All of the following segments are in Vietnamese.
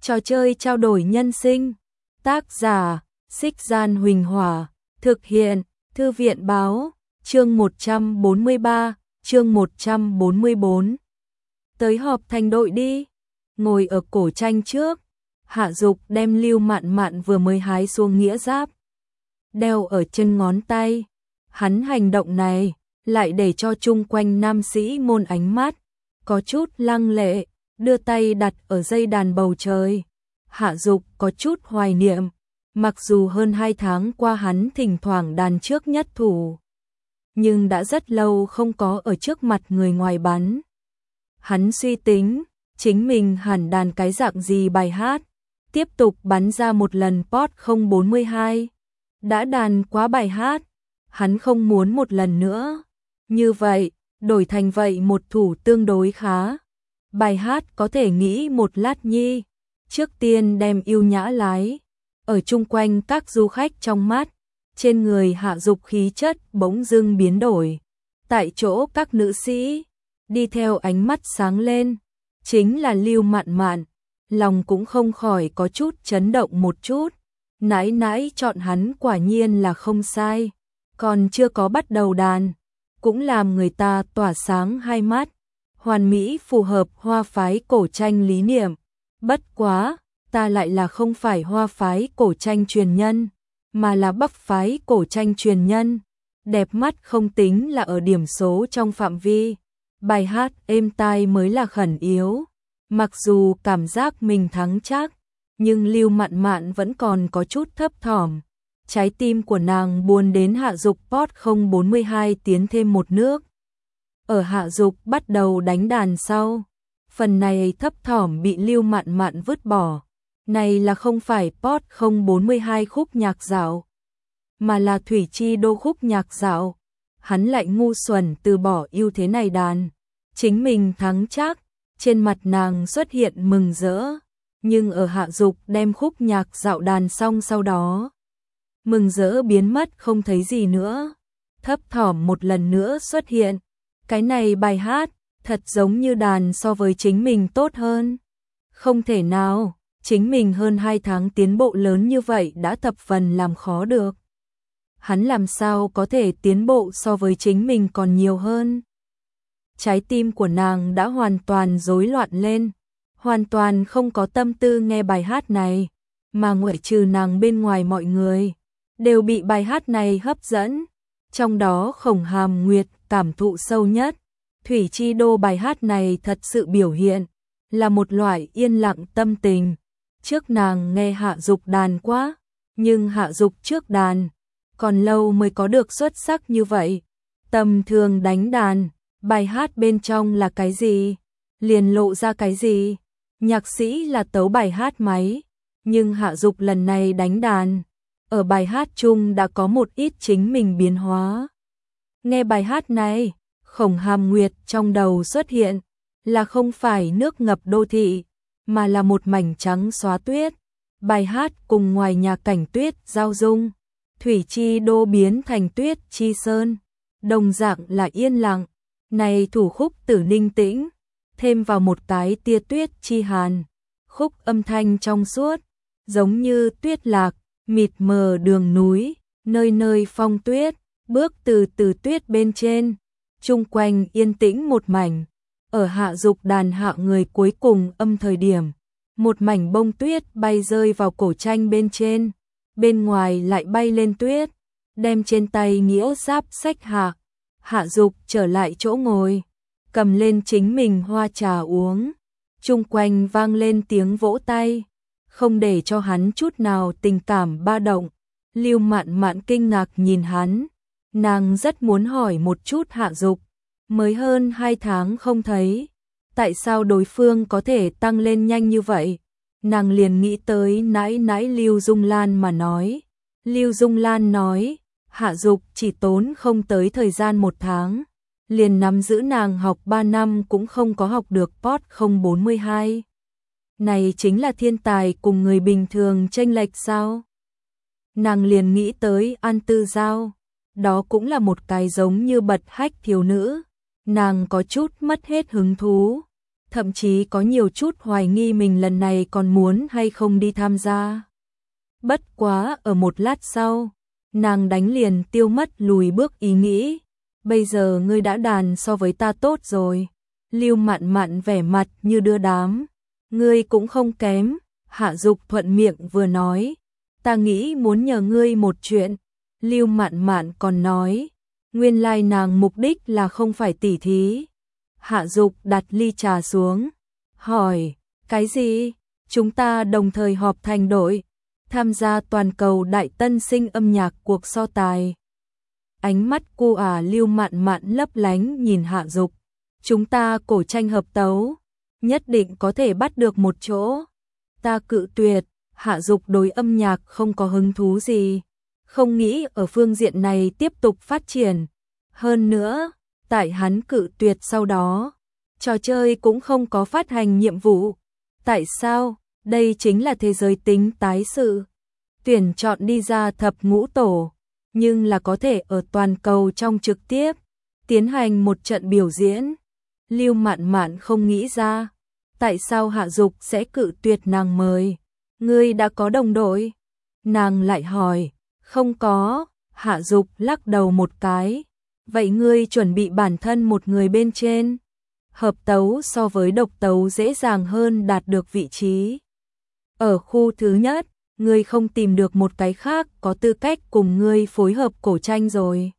Trò chơi trao đổi nhân sinh. Tác giả: Xích Gian Huỳnh Hỏa. Thực hiện: Thư viện báo. Chương 143, chương 144. Tới họp thành đội đi. Ngồi ở cổ tranh trước, Hạ Dục đem Lưu Mạn Mạn vừa mới hái xuống nghĩa giáp đeo ở chân ngón tay. Hắn hành động này lại để cho chung quanh nam sĩ môn ánh mắt có chút lăng lệ, đưa tay đặt ở dây đàn bầu trời. Hạ Dục có chút hoài niệm, mặc dù hơn 2 tháng qua hắn thỉnh thoảng đàn trước nhất thủ, nhưng đã rất lâu không có ở trước mặt người ngoài bắn. Hắn suy tính, chính mình hẳn đàn cái dạng gì bài hát, tiếp tục bắn ra một lần pot 042. Đã đàn quá bài hát, hắn không muốn một lần nữa. Như vậy, đổi thành vậy một thủ tương đối khá. Bài hát có thể nghĩ một lát nhi, trước tiên đem yêu nhã lái. Ở chung quanh các du khách trong mắt, trên người Hạ Dục khí chất bỗng dưng biến đổi. Tại chỗ các nữ sĩ, đi theo ánh mắt sáng lên, chính là Lưu Mạn Mạn, lòng cũng không khỏi có chút chấn động một chút. Nãi nãi chọn hắn quả nhiên là không sai, còn chưa có bắt đầu đàn, cũng làm người ta tỏa sáng hai mắt, hoàn mỹ phù hợp hoa phái cổ tranh lý niệm. Bất quá, ta lại là không phải hoa phái cổ tranh truyền nhân, mà là Bắc phái cổ tranh truyền nhân. Đẹp mắt không tính là ở điểm số trong phạm vi, bài hát êm tai mới là khẩn yếu. Mặc dù cảm giác mình thắng chắc, nhưng Lưu Mạn Mạn vẫn còn có chút thấp thỏm. Trái tim của nàng buồn đến Hạ Dục pot 042 tiến thêm một nước. Ở Hạ Dục bắt đầu đánh đàn sau, phần này thấp thỏm bị Lưu Mạn Mạn vứt bỏ. Này là không phải pot 042 khúc nhạc dạo, mà là Thủy Chi Đô khúc nhạc dạo. Hắn lại ngu xuẩn từ bỏ ưu thế này đàn. Chính mình thắng chắc, trên mặt nàng xuất hiện mừng rỡ. Nhưng ở Hạ Dục đem khúc nhạc dạo đàn xong sau đó, mừng rỡ biến mất không thấy gì nữa. Thấp thỏm một lần nữa xuất hiện. Cái này bài hát, thật giống như đàn so với chính mình tốt hơn. Không thể nào, chính mình hơn 2 tháng tiến bộ lớn như vậy đã thập phần làm khó được. Hắn làm sao có thể tiến bộ so với chính mình còn nhiều hơn. Trái tim của nàng đã hoàn toàn rối loạn lên, hoàn toàn không có tâm tư nghe bài hát này, mà ngoại trừ nàng bên ngoài mọi người đều bị bài hát này hấp dẫn. Trong đó Khổng Hàm Nguyệt cảm thụ sâu nhất. Thủy Chi Đô bài hát này thật sự biểu hiện là một loại yên lặng tâm tình. Trước nàng nghe Hạ Dục đàn quá, nhưng Hạ Dục trước đàn còn lâu mới có được xuất sắc như vậy. Tầm thường đánh đàn, bài hát bên trong là cái gì, liền lộ ra cái gì. Nhạc sĩ là tấu bài hát máy, nhưng Hạ Dục lần này đánh đàn, ở bài hát chung đã có một ít chính mình biến hóa. Nghe bài hát này, Khổng Hàm Nguyệt trong đầu xuất hiện là không phải nước ngập đô thị, mà là một mảnh trắng xóa tuyết. Bài hát cùng ngoài nhà cảnh tuyết giao dung, Thủy Chi Đô biến thành tuyết chi sơn, đồng dạng là yên lặng. Này thủ khúc tử ninh tĩnh, thêm vào một cái tia tuyết chi hàn, khúc âm thanh trong suốt, giống như tuyết lạc, mịt mờ đường núi, nơi nơi phong tuyết, bước từ từ tuyết bên trên, chung quanh yên tĩnh một mảnh. Ở Hạ Dục đàn hạ người cuối cùng âm thời điểm, một mảnh bông tuyết bay rơi vào cổ tranh bên trên, bên ngoài lại bay lên tuyết, đem trên tay nghĩa giáp xách hạ. Hạ Dục trở lại chỗ ngồi, cầm lên chính mình hoa trà uống, chung quanh vang lên tiếng vỗ tay, không để cho hắn chút nào tình cảm ba động. Lưu Mạn Mạn kinh ngạc nhìn hắn, nàng rất muốn hỏi một chút Hạ Dục, mới hơn 2 tháng không thấy, tại sao đối phương có thể tăng lên nhanh như vậy. Nàng liền nghĩ tới nãi nãi Lưu Dung Lan mà nói. Lưu Dung Lan nói, Hạ Dục chỉ tốn không tới thời gian 1 tháng, liền nắm giữ nàng học 3 năm cũng không có học được pot 042. Này chính là thiên tài cùng người bình thường chênh lệch sao? Nàng liền nghĩ tới An Tư Giao, đó cũng là một cái giống như bật hách thiếu nữ. Nàng có chút mất hết hứng thú. thậm chí có nhiều chút hoài nghi mình lần này còn muốn hay không đi tham gia. Bất quá ở một lát sau, nàng đánh liền tiêu mất lùi bước ý nghĩ. Bây giờ ngươi đã đàn so với ta tốt rồi. Lưu Mạn Mạn vẻ mặt như đưa đám. Ngươi cũng không kém. Hạ Dục thuận miệng vừa nói. Ta nghĩ muốn nhờ ngươi một chuyện. Lưu Mạn Mạn còn nói. Nguyên lai nàng mục đích là không phải tỉ thí. Hạ Dục đặt ly trà xuống. Hỏi, cái gì? Chúng ta đồng thời họp thành đội. Tham gia toàn cầu đại tân sinh âm nhạc cuộc so tài. Ánh mắt cô Lưu Mạn Mạn lấp lánh nhìn Hạ Dục. Chúng ta cổ tranh hợp tấu, nhất định có thể bắt được một chỗ. Ta cự tuyệt. Hạ Dục đối âm nhạc không có hứng thú gì, không nghĩ ở phương diện này tiếp tục phát triển. Hơn nữa, tại hắn cự tuyệt sau đó, trò chơi cũng không có phát hành nhiệm vụ. Tại sao? Đây chính là thế giới tính tái sự. Tuyển chọn đi ra thập ngũ tổ, nhưng là có thể ở toàn cầu trong trực tiếp tiến hành một trận biểu diễn. Lưu Mạn Mạn không nghĩ ra, tại sao Hạ Dục sẽ cự tuyệt nàng mời. Ngươi đã có đồng đội? Nàng lại hỏi. Không có. Hạ Dục lắc đầu một cái. Vậy ngươi chuẩn bị bản thân một người bên trên. Hợp tấu so với độc tấu dễ dàng hơn đạt được vị trí. Ở khu thứ nhất, ngươi không tìm được một cái khác có tư cách cùng ngươi phối hợp cổ tranh rồi.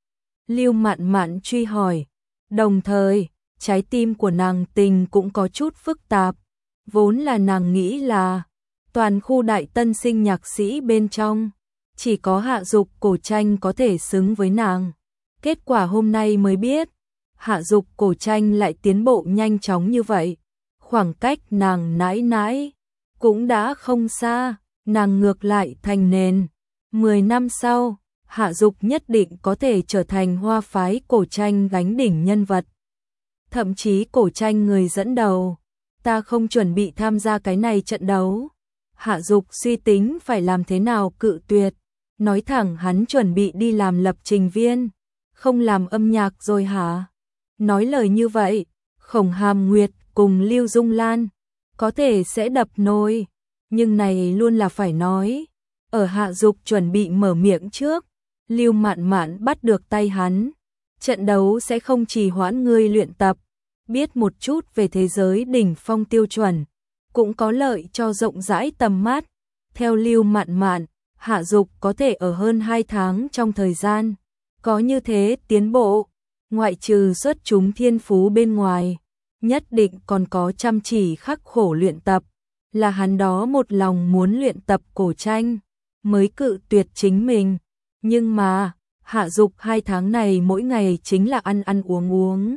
Lưu Mạn Mạn truy hỏi. Đồng thời, trái tim của nàng tình cũng có chút phức tạp. Vốn là nàng nghĩ là toàn khu đại tân sinh nhạc sĩ bên trong, chỉ có Hạ Dục cổ tranh có thể xứng với nàng. Kết quả hôm nay mới biết, Hạ Dục cổ tranh lại tiến bộ nhanh chóng như vậy. Khoảng cách nàng nãi nãi cũng đã không xa, nàng ngược lại thành nền. 10 năm sau, Hạ Dục nhất định có thể trở thành hoa phái cổ tranh gánh đỉnh nhân vật. Thậm chí cổ tranh người dẫn đầu. Ta không chuẩn bị tham gia cái này trận đấu. Hạ Dục suy tính phải làm thế nào cự tuyệt. Nói thẳng hắn chuẩn bị đi làm lập trình viên. Không làm âm nhạc rồi hả? Nói lời như vậy, Khổng Hàm Nguyệt cùng Lưu Dung Lan có thể sẽ đập nồi. Nhưng này luôn là phải nói. Ở Hạ Dục chuẩn bị mở miệng trước, Lưu Mạn Mạn bắt được tay hắn. Trận đấu sẽ không trì hoãn ngươi luyện tập. Biết một chút về thế giới đỉnh phong tiêu chuẩn, cũng có lợi cho rộng rãi tầm mắt. Theo Lưu Mạn Mạn, Hạ Dục có thể ở hơn 2 tháng trong thời gian có như thế tiến bộ, ngoại trừ xuất chúng thiên phú bên ngoài, nhất định còn có chăm chỉ khắc khổ luyện tập, là hắn đó một lòng muốn luyện tập cổ tranh, mới cự tuyệt chính mình. Nhưng mà, Hạ Dục 2 tháng này mỗi ngày chính là ăn ăn uống uống.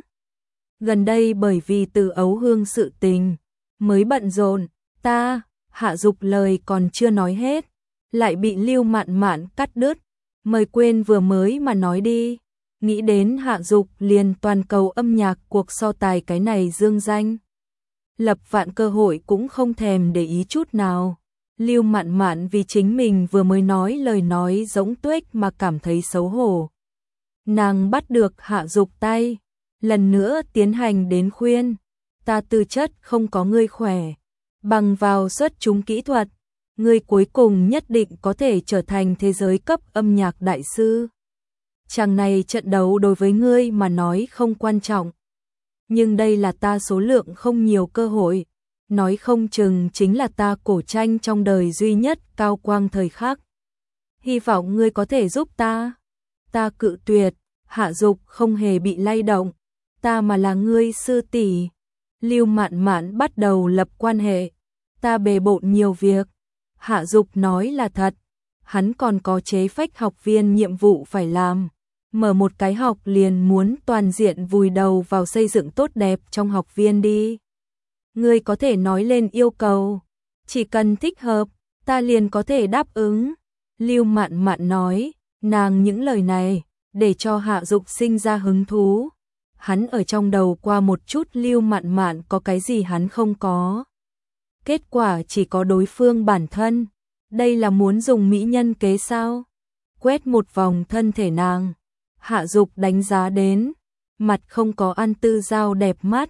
Gần đây bởi vì Từ Ấu Hương sự tình, mới bận rộn. Hạ Dục lời còn chưa nói hết, lại bị Lưu Mạn Mạn cắt đứt. Mời quên vừa mới mà nói đi. Nghĩ đến Hạ Dục liền toàn cầu âm nhạc cuộc so tài cái này dương danh. Lập vạn cơ hội cũng không thèm để ý chút nào. Lưu Mạn Mạn vì chính mình vừa mới nói lời nói giống tuếch mà cảm thấy xấu hổ. Nàng bắt được Hạ Dục tay, lần nữa tiến hành đến khuyên. Ta tư chất không có ngươi khỏe, bằng vào xuất chúng kỹ thuật, ngươi cuối cùng nhất định có thể trở thành thế giới cấp âm nhạc đại sư. Chàng này trận đấu đối với ngươi mà nói không quan trọng, nhưng đây là ta số lượng không nhiều cơ hội, nói không chừng chính là ta cổ tranh trong đời duy nhất cao quang thời khắc. Hy vọng ngươi có thể giúp ta. Ta cự tuyệt. Hạ Dục không hề bị lay động. Ta mà là ngươi sư tỷ. Lưu Mạn Mạn bắt đầu lập quan hệ. Ta bề bộn nhiều việc. Hạ Dục nói là thật. Hắn còn có chế phách học viên nhiệm vụ phải làm. Mở một cái học liền muốn toàn diện vùi đầu vào xây dựng tốt đẹp trong học viên đi. Ngươi có thể nói lên yêu cầu. Chỉ cần thích hợp, ta liền có thể đáp ứng. Lưu Mạn Mạn nói, nàng những lời này, để cho Hạ Dục sinh ra hứng thú. Hắn ở trong đầu qua một chút Lưu Mạn Mạn có cái gì hắn không có. Kết quả chỉ có đối phương bản thân. Đây là muốn dùng mỹ nhân kế sao? Quét một vòng thân thể nàng. Hạ Dục đánh giá đến. Mặt không có ăn tư dao đẹp mắt.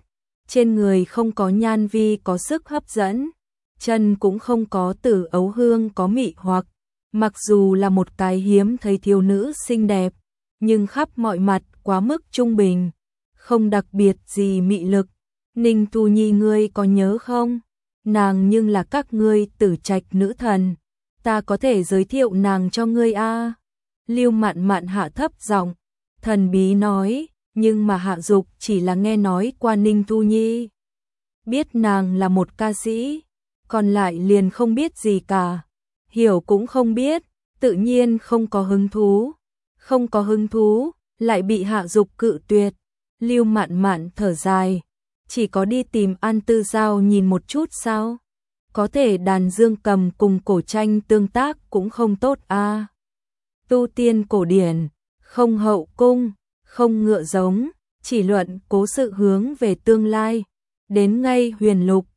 trên người không có nhan vi có sức hấp dẫn, chân cũng không có Tử Ấu Hương có mị hoặc, mặc dù là một cái hiếm thấy thiếu nữ xinh đẹp, nhưng khắp mọi mặt quá mức trung bình, không đặc biệt gì mị lực. Ninh Tu Nhi ngươi có nhớ không? Nàng nhưng là các ngươi Tử Trạch nữ thần, ta có thể giới thiệu nàng cho ngươi a. Lưu Mạn Mạn hạ thấp giọng, thần bí nói, nhưng mà Hạ Dục chỉ là nghe nói qua Ninh Tu Nhi, biết nàng là một ca sĩ, còn lại liền không biết gì cả, hiểu cũng không biết, tự nhiên không có hứng thú. Không có hứng thú, lại bị Hạ Dục cự tuyệt. Lưu Mạn Mạn thở dài, chỉ có đi tìm An Tư Giao nhìn một chút sao? Có thể đàn dương cầm cùng cổ tranh tương tác cũng không tốt a. Tu tiên cổ điển, không hậu cung, không ngựa giống, chỉ luận cố sự hướng về tương lai. Đến ngay Huyền Lục,